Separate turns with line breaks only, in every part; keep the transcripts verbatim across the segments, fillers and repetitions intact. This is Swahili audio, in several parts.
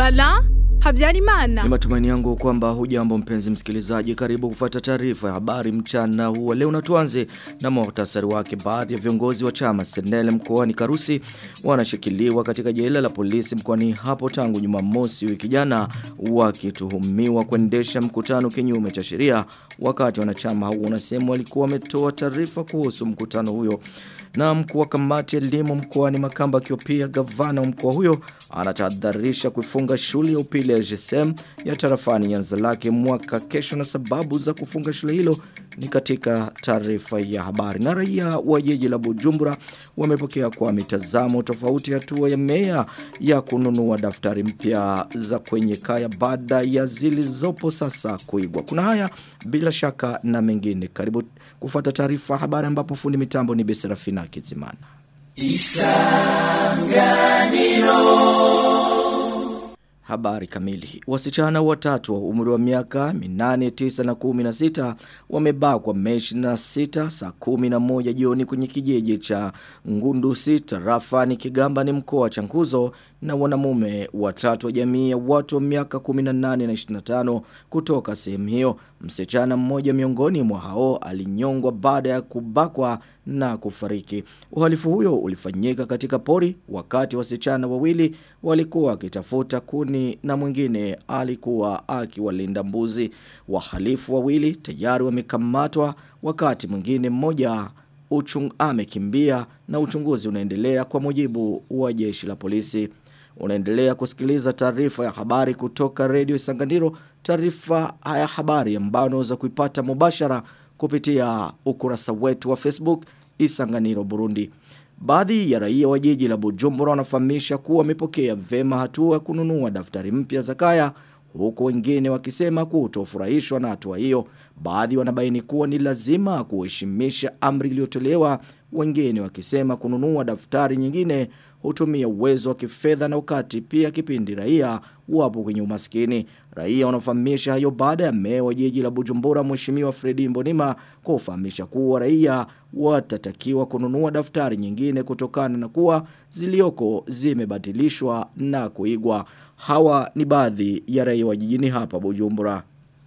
Bala Habyarimana.
Ni matumaini yangu kwamba hujambo mpenzi msikilizaji, karibu kufuata taarifa ya habari mchana huu leo, na tuanze na muhtasari wake. Baadhi ya viongozi wa chama Senele mkoani Karusi wanashikiliwa katika jela la polisi mkoani hapo tangu Jumamosi wiki jana, wakituhumiwa kuendesha mkutano kinyume cha sheria, wakati wanachama hao wanasema walikuwa wametoa taarifa kuhusu mkutano huyo. Na mkuu wa kamati ya elimu mkoani Makamba akiwa pia gavana wa mkoa huyo anatahadharisha kufunga shule ya upili ya G S M ya tarafani Nyanzalake mwaka kesho, na sababu za kufunga shule hilo ni katika taarifa ya habari. Na raia wa jiji la Bujumbura wamepokea kwa mitazamo tofauti hatua ya meya ya kununua daftari mpya za kwenye kaya baada ya zilizopo sasa kuigwa. Kuna haya bila shaka na mengine, karibu kufuata taarifa habari, ambapo fundi mitambo ni Beserafina Kizimana. Isanganiro. Habari kamili. Wasichana watatu wa umri wa miaka minane, tisa na kumi na sita wamebakwa Mei ishirini na sita saa kumi na moja jioni kwenye kijiji cha Ngundusi tarafani Kigamba ni mkoa wa Chankuzo, na wanamume watatu wa jamii ya watu wa miaka kumi na nane na ishirini na tano kutoka sehemu hiyo. Msichana mmoja miongoni mwa hao alinyongwa baada ya kubakwa na kufariki. Uhalifu huyo ulifanyika katika pori wakati wasichana wawili walikuwa wakitafuta kuni na mwingine alikuwa akiwalinda mbuzi. Wahalifu wawili tayari wamekamatwa, wakati mwingine mmoja uchung amekimbia na uchunguzi unaendelea kwa mujibu wa jeshi la polisi. Unaendelea kusikiliza taarifa ya habari kutoka Radio Isanganiro. Taarifa ya habari ambayo unaweza kuipata mubashara kupitia ukurasa wetu wa Facebook Isanganiro Burundi. Baadhi ya raia wa jiji la Bujumbura wanafahamisha kuwa wamepokea vema hatua kununua daftari mpya za kaya, huku wengine wakisema kutofurahishwa na hatua hiyo. Baadhi wanabaini kuwa ni lazima kuheshimisha amri iliyotolewa, wengine wakisema kununua daftari nyingine hutumia uwezo wa kifedha, na wakati pia kipindi raia wapo kwenye umaskini. Raia wanafahamisha hayo baada ya meya wa jiji la Bujumbura Mheshimiwa Fredi Mbonima kufahamisha kuwa raia watatakiwa kununua daftari nyingine kutokana na kuwa zilioko zimebadilishwa na kuigwa. Hawa ni baadhi ya raia wa jijini hapa Bujumbura.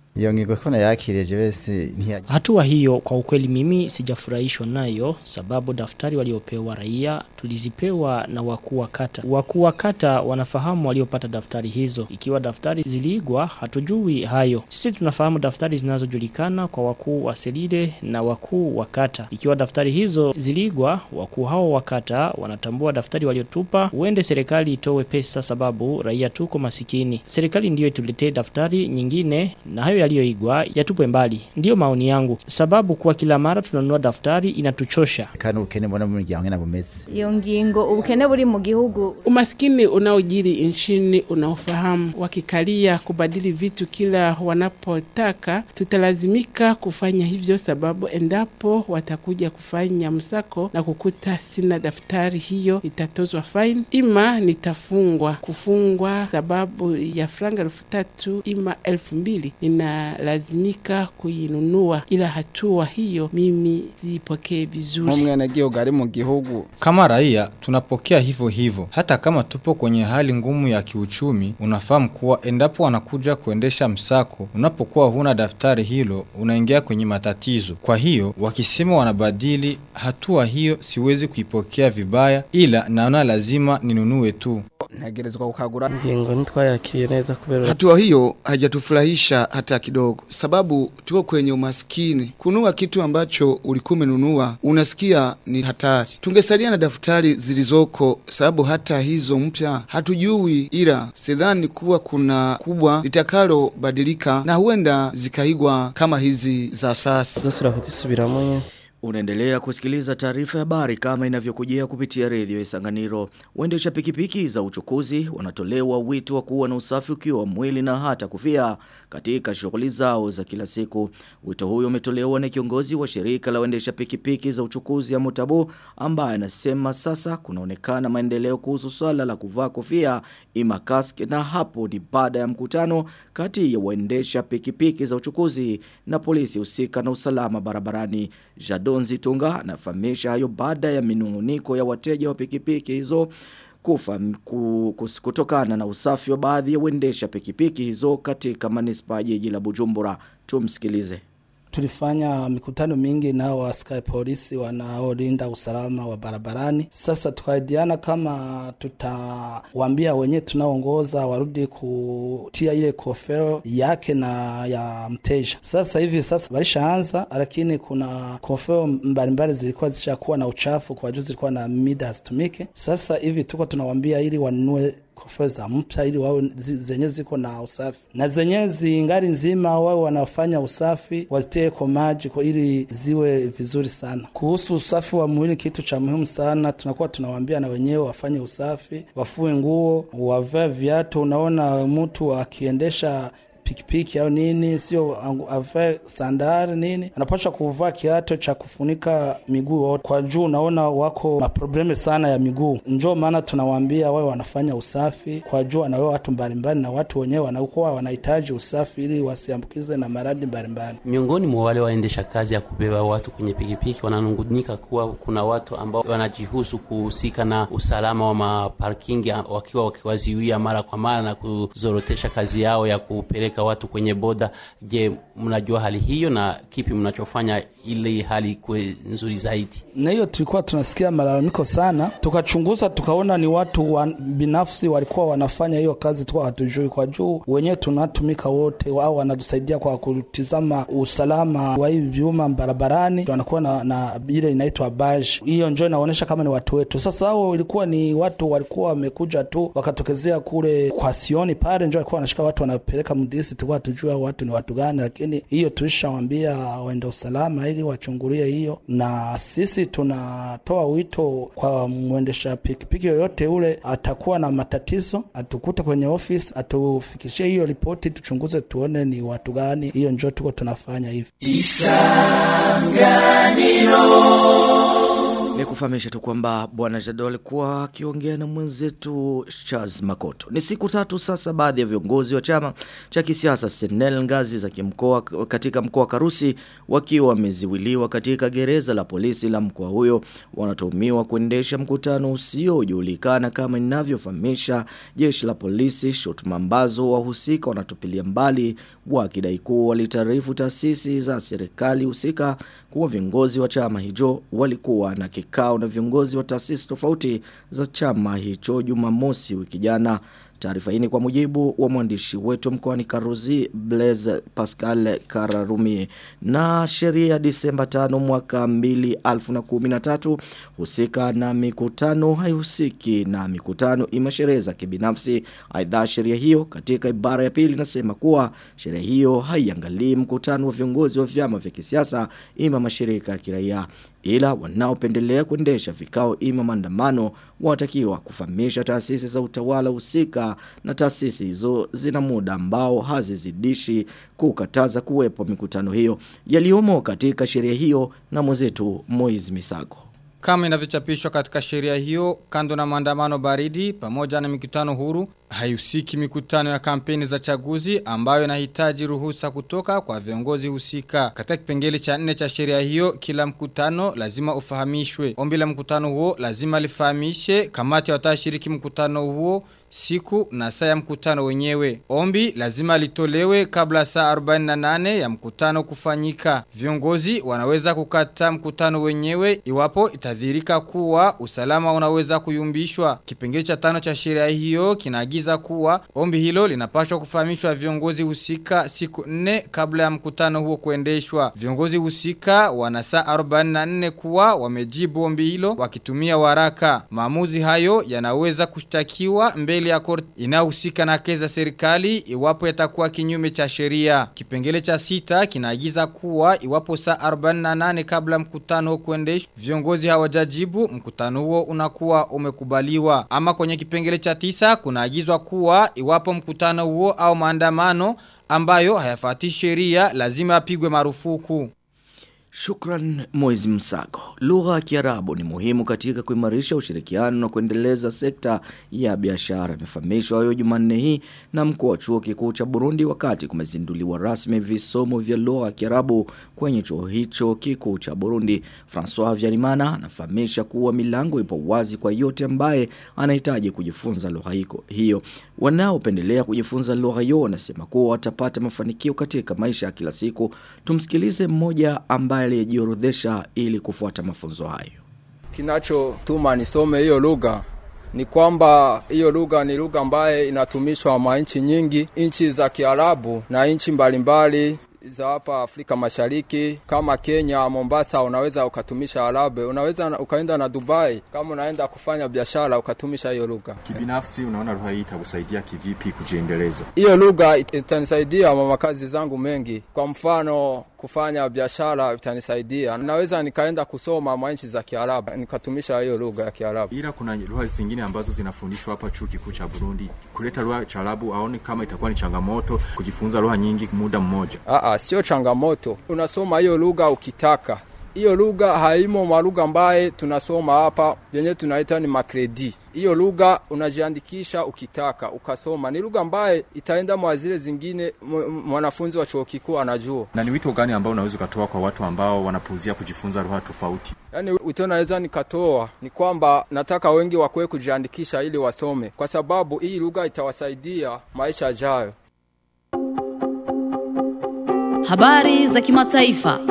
Hatua hiyo kwa ukweli mimi sijafurahishwa nayo, sababu daftari waliopewa raia tulizipewa na wakuu wa kata. Wakuu wa kata wanafahamu waliopata daftari hizo. Ikiwa daftari ziligwa hatujui hayo. Sisi tunafahamu daftari zinazojulikana kwa wakuu wa selide na wakuu wa kata. Ikiwa daftari hizo ziligwa, wakuu hao wa kata wanatambua daftari waliotupa, uende serikali itowe pesa sababu raia tuko masikini. Serikali ndiyo ituletee daftari nyingine na hayo yaliyoigwa yatupwe mbali. Ndiyo maoni yangu, sababu kwa kila mara tunanunua daftari inatuchosha.
Kana ukene mbona mu muryango na bumeze.
Iyo ngingo ubukene buri mu gihugu.
Umaskini unaojiri nchini unaofahamu, wakikalia kubadili vitu kila wanapotaka, tutalazimika kufanya hivyo, sababu endapo watakuja kufanya msako na kukuta sina daftari hiyo itatozwa fine, ima nitafungwa. Kufungwa sababu ya franga elfu tatu ima elfu mbili. Nina lazimika kuinunua, ila hatua hiyo mimi sipokee vizuri.
Kama raia tunapokea hivyo hivyo, hata kama tupo kwenye hali ngumu ya kiuchumi. Unafahamu kuwa endapo wanakuja kuendesha msako, unapokuwa huna daftari hilo unaingia kwenye matatizo. Kwa hiyo wakisema wanabadili, hatua hiyo siwezi kuipokea vibaya, ila naona lazima ninunue tu.
Hatua hiyo haijatufurahisha hata kidogo, sababu tuko kwenye umaskini. Kununua kitu ambacho ulikuwa umenunua unasikia ni hatari. Tungesalia na daftari zilizoko, sababu hata hizo mpya hatujui, ila sidhani kuwa kuna kubwa litakalo badilika na huenda zikaigwa kama hizi za sasa.
Unaendelea kusikiliza taarifa ya habari kama inavyokujia kupitia Radio Isanganiro. Waendesha pikipiki za uchukuzi wanatolewa wito wa kuwa na usafi ukiwa mwili na hata kufia katika shughuli zao za kila siku. Wito huyo umetolewa na kiongozi wa shirika la waendesha pikipiki za uchukuzi ya Mutabu, ambaye anasema sasa kunaonekana maendeleo kuhusu swala la kuvaa kofia ima kask, na hapo ni baada ya mkutano kati ya waendesha pikipiki za uchukuzi na polisi husika na usalama barabarani. Jadonzi Tunga anafahamisha hayo baada ya minunguniko ya wateja wa pikipiki hizo kufa kutokana na usafi wa baadhi ya waendesha pikipiki hizo katika manispaa jiji la Bujumbura. Tumsikilize.
Tulifanya mikutano mingi na askari polisi wanaolinda usalama wa barabarani. Sasa tukaidiana kama tutawaambia wenye tunaongoza warudi kutia ile kofero yake na ya mteja. Sasa hivi sasa walishaanza, lakini kuna kofero mbalimbali zilikuwa zishakuwa na uchafu kwa juu zilikuwa na mida hazitumike. Sasa hivi tuko tunawaambia ili wanunue kofero za mpya ili wao zenye ziko na usafi. Na zenye zingari nzima wao wanafanya usafi, wazitie kwa maji kwa ili ziwe vizuri sana. Kuhusu usafi wa mwili kitu cha muhimu sana, tunakuwa tunawaambia na wenyewe wafanye usafi, wafue nguo, wavae viatu. Unaona mtu akiendesha pikipiki au nini, sio avae sandari nini, anapaswa kuvaa kiatu cha kufunika miguu kwa juu. Naona wako na probleme sana ya miguu, njoo maana tunawaambia wao wanafanya usafi kwa juu na wao watu mbalimbali, na watu wenyewe wanakuwa wanahitaji usafi ili wasiambukize na maradhi mbalimbali.
Miongoni mwa wale waendesha kazi ya kubeba watu kwenye pikipiki wananungunika kuwa kuna watu ambao wanajihusu kuhusika na usalama wa maparking, wakiwa wakiwaziwia mara kwa mara na kuzorotesha kazi yao ya kupeleka watu kwenye boda. Je, mnajua hali hiyo na kipi mnachofanya ili hali kuwe nzuri zaidi?
Na hiyo tulikuwa tunasikia malalamiko sana, tukachunguza tukaona ni watu wa binafsi walikuwa wanafanya hiyo kazi, tulikuwa hatujui. Kwa juu wenyewe tunatumika wote, wao wanatusaidia kwa kutizama usalama wa hivi vyuma barabarani, wanakuwa na, na ile inaitwa badge. Hiyo njoo inaonyesha kama ni watu wetu. Sasa hao ilikuwa ni watu walikuwa wamekuja tu wakatokezea kule kwa Sioni pale, njoo walikuwa wanashika watu wanapeleka mdisi, tulikuwa tujua watu ni watu gani, lakini hiyo tulishawaambia waende usalama ili wachungulie hiyo. Na sisi tunatoa wito kwa mwendesha pikipiki yoyote ule atakuwa na matatizo, atukute kwenye office, atufikishie hiyo ripoti, tuchunguze tuone ni watu gani. Hiyo njoo tuko tunafanya hivi.
Isanganiro. Ni kufahamisha tu kwamba Bwana Jado alikuwa akiongea na mwenzetu Charles Makoto. Ni siku tatu sasa baadhi ya viongozi wa chama cha kisiasa Senel ngazi za kimkoa katika mkoa Karusi wakiwa wameziwiliwa katika gereza la polisi la mkoa huyo, wanatuhumiwa kuendesha mkutano usiojulikana kama inavyofahamisha jeshi la polisi, shutuma ambazo wahusika wanatupilia mbali, wakidai kuwa walitaarifu taasisi za serikali husika kuwa viongozi wa chama hicho walikuwa na kikao na viongozi wa taasisi tofauti za chama hicho Jumamosi wiki jana. Taarifa hii ni kwa mujibu wa mwandishi wetu mkoani Karuzi Blaise Pascal Kararumi. Na sheria Disemba tano mwaka mbili elfu na kumi na tatu husika na mikutano haihusiki na mikutano ima sherehe za kibinafsi. Aidha sheria hiyo katika ibara ya pili inasema kuwa sheria hiyo haiangalii mkutano wa viongozi wa vyama vya kisiasa ima mashirika ya kiraia, ila wanaopendelea kuendesha vikao ima maandamano watakiwa kufahamisha taasisi za utawala husika, na taasisi hizo zina muda ambao hazizidishi kukataza kuwepo mikutano hiyo. Yaliomo katika sheria hiyo na mwenzetu Moiz Misago.
Kama inavyochapishwa katika sheria hiyo, kando na maandamano baridi pamoja na mikutano huru, haihusiki mikutano ya kampeni za chaguzi ambayo inahitaji ruhusa kutoka kwa viongozi husika. Katika kipengele cha nne cha sheria hiyo, kila mkutano lazima ufahamishwe. Ombi la mkutano huo lazima lifahamishe kamati watashiriki mkutano huo, siku na saa ya mkutano wenyewe. Ombi lazima litolewe kabla saa arobaini na nane ya mkutano kufanyika. Viongozi wanaweza kukata mkutano wenyewe iwapo itadhihirika kuwa usalama unaweza kuyumbishwa. Kipengele cha tano cha sheria hiyo kinaagiza kuwa ombi hilo linapaswa kufahamishwa viongozi husika siku nne kabla ya mkutano huo kuendeshwa. Viongozi husika wana saa arobaini na nne kuwa wamejibu ombi hilo wakitumia waraka. Maamuzi hayo yanaweza kushtakiwa mbele ya korti inahusika na kesi za serikali iwapo yatakuwa kinyume cha sheria. Kipengele cha sita kinaagiza kuwa iwapo saa arobaini na nane kabla mkutano kuendeshwa viongozi hawajajibu, mkutano huo unakuwa umekubaliwa. Ama kwenye kipengele cha tisa kunaagizwa kuwa iwapo mkutano huo au maandamano ambayo hayafuati sheria lazima apigwe marufuku.
Shukran Moizi Msago. Lugha ya Kiarabu ni muhimu katika kuimarisha ushirikiano na kuendeleza sekta ya biashara. Imefahamishwa hayo Jumanne hii na mkuu wa chuo kikuu cha Burundi wakati kumezinduliwa rasmi visomo vya lugha ya Kiarabu kwenye chuo hicho kikuu cha Burundi. François Vyarimana anafahamisha kuwa milango ipo wazi kwa yote ambaye anahitaji kujifunza lugha hiyo. Wanaopendelea kujifunza lugha hiyo wanasema kuwa watapata mafanikio katika maisha ya kila siku. Tumsikilize mmoja ambaye aliyejiorodhesha ili kufuata mafunzo hayo.
Kinachotuma nisome hiyo lugha ni kwamba hiyo lugha ni lugha ambayo inatumishwa na nchi nyingi, nchi za Kiarabu na nchi mbalimbali za hapa Afrika Mashariki kama Kenya, Mombasa. Unaweza ukatumisha Arabu, unaweza ukaenda na Dubai kama unaenda kufanya biashara ukatumisha hiyo lugha.
Kibinafsi unaona lugha hii itakusaidia kivipi kujiendeleza?
Hiyo lugha itanisaidia mama kazi zangu mengi. Kwa mfano kufanya biashara itanisaidia. Naweza nikaenda kusoma manchi za Kiarabu nikatumisha hiyo lugha ya Kiarabu.
Ila kuna lugha zingine ambazo zinafundishwa hapa chuo kikuu cha Burundi. Kuleta lugha ya Kiarabu aone kama itakuwa ni changamoto kujifunza lugha nyingi muda mmoja.
Ah ah, sio changamoto. Unasoma hiyo lugha ukitaka. Hiyo lugha haimo malugha ambaye tunasoma hapa yenye tunaita ni makredi. Hiyo lugha unajiandikisha ukitaka ukasoma. Ni lugha ambaye itaenda mwa zile zingine mwanafunzi wa chuo kikuu anajua.
Na ni wito gani ambao unaweza kutoa kwa watu ambao wanapuuzia kujifunza lugha tofauti?
Yaani wito naweza nikatoa ni kwamba nataka wengi wakwe kujiandikisha ili wasome kwa sababu hii lugha itawasaidia maisha yajayo.
Habari za kimataifa.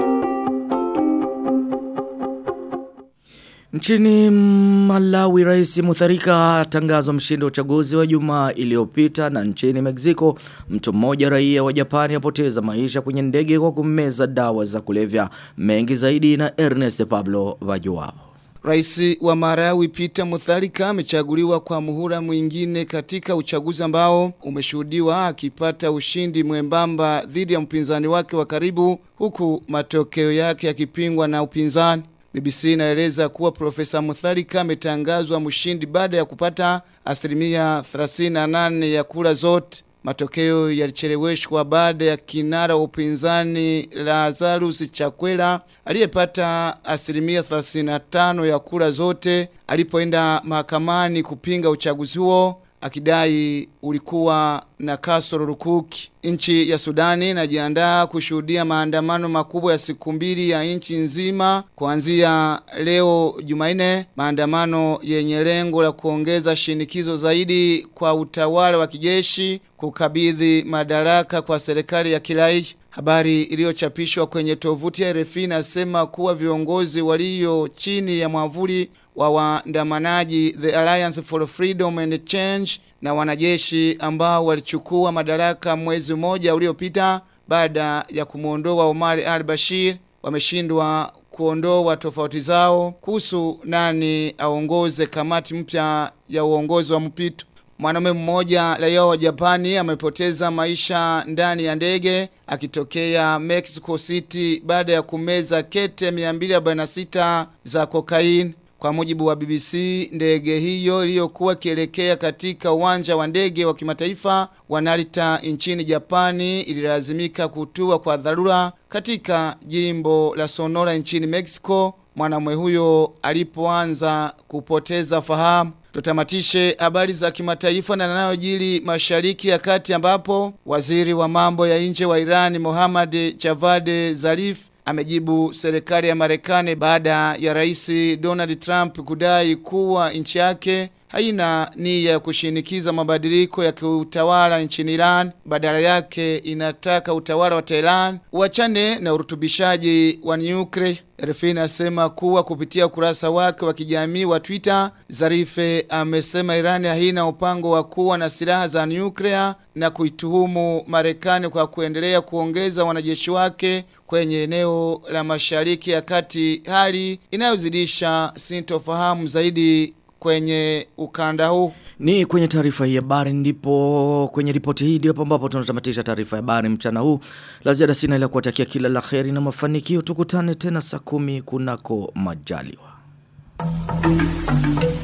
Nchini Malawi, Rais Mutharika atangazwa mshindi wa uchaguzi wa Jumaa iliyopita, na nchini Mexico mtu mmoja raia wa Japani apoteza maisha kwenye ndege kwa kumeza dawa za kulevya. Mengi zaidi na Ernest Pablo Vajuao.
Rais wa Malawi Peter Mutharika amechaguliwa kwa muhula mwingine katika uchaguzi ambao umeshuhudiwa akipata ushindi mwembamba dhidi ya mpinzani wake wa karibu, huku matokeo yake yakipingwa na upinzani. B B C inaeleza kuwa Profesa Mutharika ametangazwa mshindi baada ya kupata asilimia thelathini na nane ya kura zote. Matokeo yalicheleweshwa baada ya kinara wa upinzani Lazarus Chakwera aliyepata asilimia thelathini na tano ya kura zote alipoenda mahakamani kupinga uchaguzi huo akidai ulikuwa na kasoro rukuki. Nchi ya Sudani inajiandaa kushuhudia maandamano makubwa ya siku mbili ya nchi nzima kuanzia leo Jumanne, maandamano yenye lengo la kuongeza shinikizo zaidi kwa utawala wa kijeshi kukabidhi madaraka kwa serikali ya kiraia. Habari iliyochapishwa kwenye tovuti ya R F I inasema kuwa viongozi walio chini ya mwavuli wa waandamanaji The Alliance for Freedom and Change na wanajeshi ambao walichukua madaraka mwezi mmoja uliopita baada ya kumuondoa Omar al-Bashir wameshindwa kuondoa tofauti zao kuhusu nani aongoze kamati mpya ya uongozi wa mpito. Mwanamume mmoja raia wa Japani amepoteza maisha ndani ya ndege akitokea Mexico City baada ya kumeza kete mia mbili arobaini na sita za kokaini. Kwa mujibu wa B B C, ndege hiyo iliyokuwa kielekea katika uwanja wa ndege wa kimataifa wa Narita nchini Japani ililazimika kutua kwa dharura katika jimbo la Sonora nchini Mexico mwanamume huyo alipoanza kupoteza fahamu. Tutamatishe habari za kimataifa na yanayojiri Mashariki ya Kati ambapo waziri wa mambo ya nje wa Iran Mohammad Javad Zarif amejibu serikali ya Marekani baada ya Rais Donald Trump kudai kuwa nchi yake haina nia ya kushinikiza mabadiliko ya kiutawala nchini Iran, badala yake inataka utawala wa Tehran uachane na urutubishaji wa nyuklia. R F I inasema kuwa kupitia kurasa wake wa kijamii wa Twitter, Zarife amesema Iran haina upango wa kuwa na silaha za nyuklia na kuituhumu Marekani kwa kuendelea kuongeza wanajeshi wake kwenye eneo la Mashariki ya Kati, hali inayozidisha sintofahamu zaidi kwenye ukanda huu.
Ni kwenye taarifa hii ya habari ndipo kwenye ripoti hii ndipo ambapo tunatamatisha taarifa ya habari mchana huu. La ziada sina ila kuwatakia kila la kheri na mafanikio. Tukutane tena saa kumi kunako majaliwa.